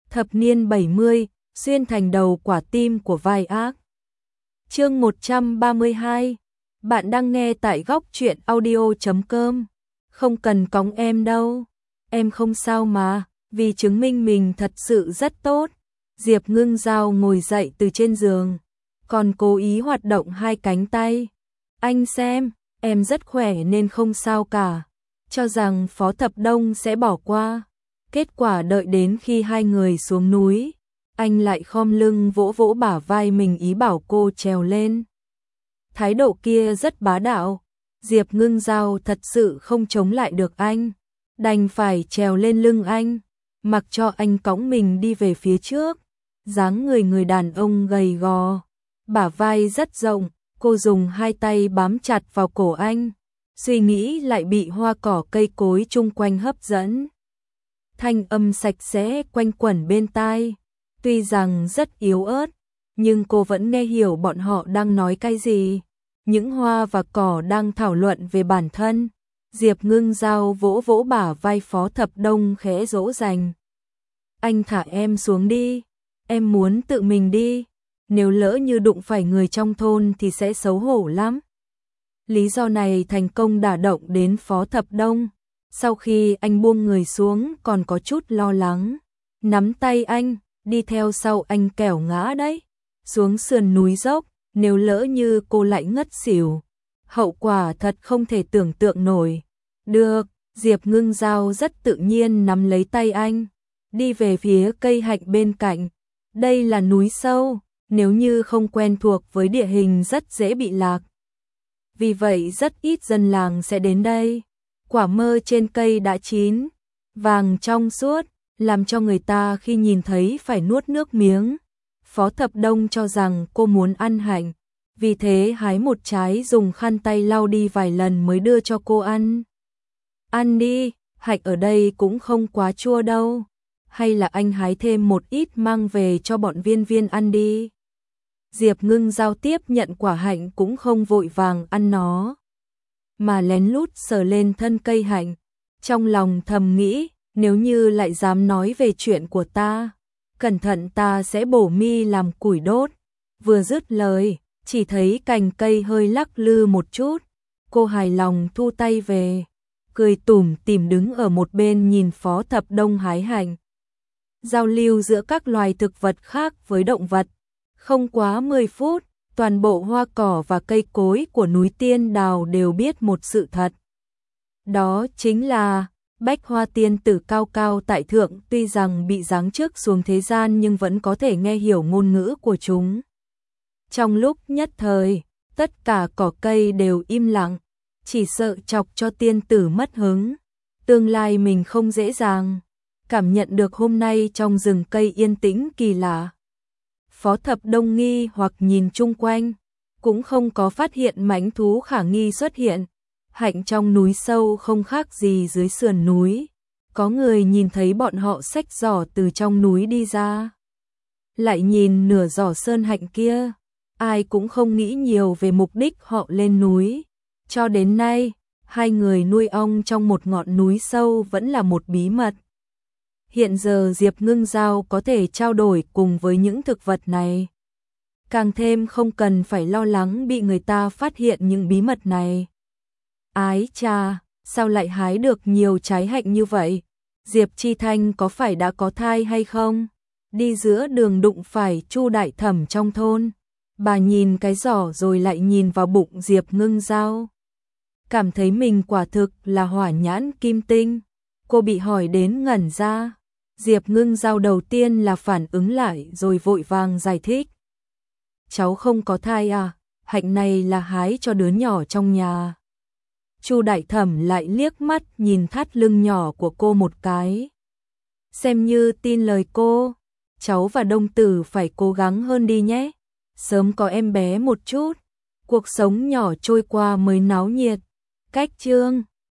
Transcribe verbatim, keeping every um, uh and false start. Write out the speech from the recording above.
Thập niên bảy mươi, xuyên thành đầu quả tim của vai ác. Chương một trăm ba mươi hai. Bạn đang nghe tại góc truyện audio chấm com. Không cần cõng em đâu. Em không sao mà, vì chứng minh mình thật sự rất tốt. Diệp Ngưng Giao ngồi dậy từ trên giường, còn cố ý hoạt động hai cánh tay. Anh xem, em rất khỏe nên không sao cả. Cho rằng Phó Thập Đông sẽ bỏ qua. Kết quả đợi đến khi hai người xuống núi, anh lại khom lưng vỗ vỗ bả vai mình ý bảo cô trèo lên. Thái độ kia rất bá đạo, Diệp Ngưng Giao thật sự không chống lại được anh, đành phải trèo lên lưng anh, mặc cho anh cõng mình đi về phía trước. Dáng người người đàn ông gầy gò, bả vai rất rộng, cô dùng hai tay bám chặt vào cổ anh, suy nghĩ lại bị hoa cỏ cây cối chung quanh hấp dẫn. Thanh âm sạch sẽ quanh quẩn bên tai, tuy rằng rất yếu ớt, nhưng cô vẫn nghe hiểu bọn họ đang nói cái gì. Những hoa và cỏ đang thảo luận về bản thân. Diệp Ngưng Giao vỗ vỗ bả vai Phó Thập Đông khẽ dỗ dành. Anh thả em xuống đi, em muốn tự mình đi, nếu lỡ như đụng phải người trong thôn thì sẽ xấu hổ lắm. Lý do này thành công đả động đến Phó Thập Đông. Sau khi anh buông người xuống còn có chút lo lắng, nắm tay anh, đi theo sau anh kẻo ngã đấy. Xuống sườn núi dốc, nếu lỡ như cô lại ngất xỉu, hậu quả thật không thể tưởng tượng nổi. Được, Diệp Ngưng Giao rất tự nhiên nắm lấy tay anh, đi về phía cây hạnh bên cạnh. Đây là núi sâu, nếu như không quen thuộc với địa hình rất dễ bị lạc. Vì vậy rất ít dân làng sẽ đến đây. Quả mơ trên cây đã chín, vàng trong suốt, làm cho người ta khi nhìn thấy phải nuốt nước miếng. Phó Thập Đông cho rằng cô muốn ăn hạnh, vì thế hái một trái dùng khăn tay lau đi vài lần mới đưa cho cô ăn. Ăn đi, hạnh ở đây cũng không quá chua đâu. Hay là anh hái thêm một ít mang về cho bọn Viên Viên ăn đi. Diệp Ngưng Giao tiếp nhận quả hạnh cũng không vội vàng ăn nó, mà lén lút sờ lên thân cây hạnh, trong lòng thầm nghĩ, nếu như lại dám nói về chuyện của ta, cẩn thận ta sẽ bổ mi làm củi đốt. Vừa dứt lời, chỉ thấy cành cây hơi lắc lư một chút, cô hài lòng thu tay về, cười tủm tỉm đứng ở một bên nhìn Phó Thập Đông hái hạnh. Giao lưu giữa các loài thực vật khác với động vật, không quá mười phút, toàn bộ hoa cỏ và cây cối của núi Tiên Đào đều biết một sự thật. Đó chính là Bách Hoa tiên tử cao cao tại thượng, tuy rằng bị giáng chức xuống thế gian nhưng vẫn có thể nghe hiểu ngôn ngữ của chúng. Trong lúc nhất thời, tất cả cỏ cây đều im lặng, chỉ sợ chọc cho tiên tử mất hứng. Tương lai mình không dễ dàng cảm nhận được hôm nay trong rừng cây yên tĩnh kỳ lạ. Phó Thập Đông nghi hoặc nhìn chung quanh, cũng không có phát hiện mãnh thú khả nghi xuất hiện. Hạnh trong núi sâu không khác gì dưới sườn núi. Có người nhìn thấy bọn họ xách giỏ từ trong núi đi ra. Lại nhìn nửa giỏ sơn hạnh kia, ai cũng không nghĩ nhiều về mục đích họ lên núi. Cho đến nay, hai người nuôi ong trong một ngọn núi sâu vẫn là một bí mật. Hiện giờ Diệp Ngưng Giao có thể trao đổi cùng với những thực vật này, càng thêm không cần phải lo lắng bị người ta phát hiện những bí mật này. Ái chà, sao lại hái được nhiều trái hạnh như vậy? Diệp Chi Thanh có phải đã có thai hay không? Đi giữa đường đụng phải Chu đại thẩm trong thôn, bà nhìn cái giỏ rồi lại nhìn vào bụng Diệp Ngưng Giao, cảm thấy mình quả thực là hỏa nhãn kim tinh. Cô bị hỏi đến ngẩn ra. Diệp Ngưng Giao đầu tiên là phản ứng lại rồi vội vàng giải thích. Cháu không có thai à, hạnh này là hái cho đứa nhỏ trong nhà. Chu đại thẩm lại liếc mắt nhìn thắt lưng nhỏ của cô một cái. Xem như tin lời cô, cháu và Đông Tử phải cố gắng hơn đi nhé. Sớm có em bé một chút, cuộc sống nhỏ trôi qua mới náo nhiệt. Cách chương